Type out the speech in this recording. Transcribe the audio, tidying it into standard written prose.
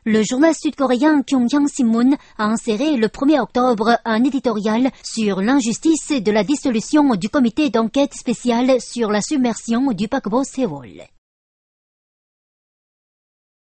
Le journal sud-coréen Kyongyang Sinmun a inséré le 1er octobre un éditorial sur l'injustice de la dissolution du comité d'enquête spéciale sur la submersion du paquebot Sewol.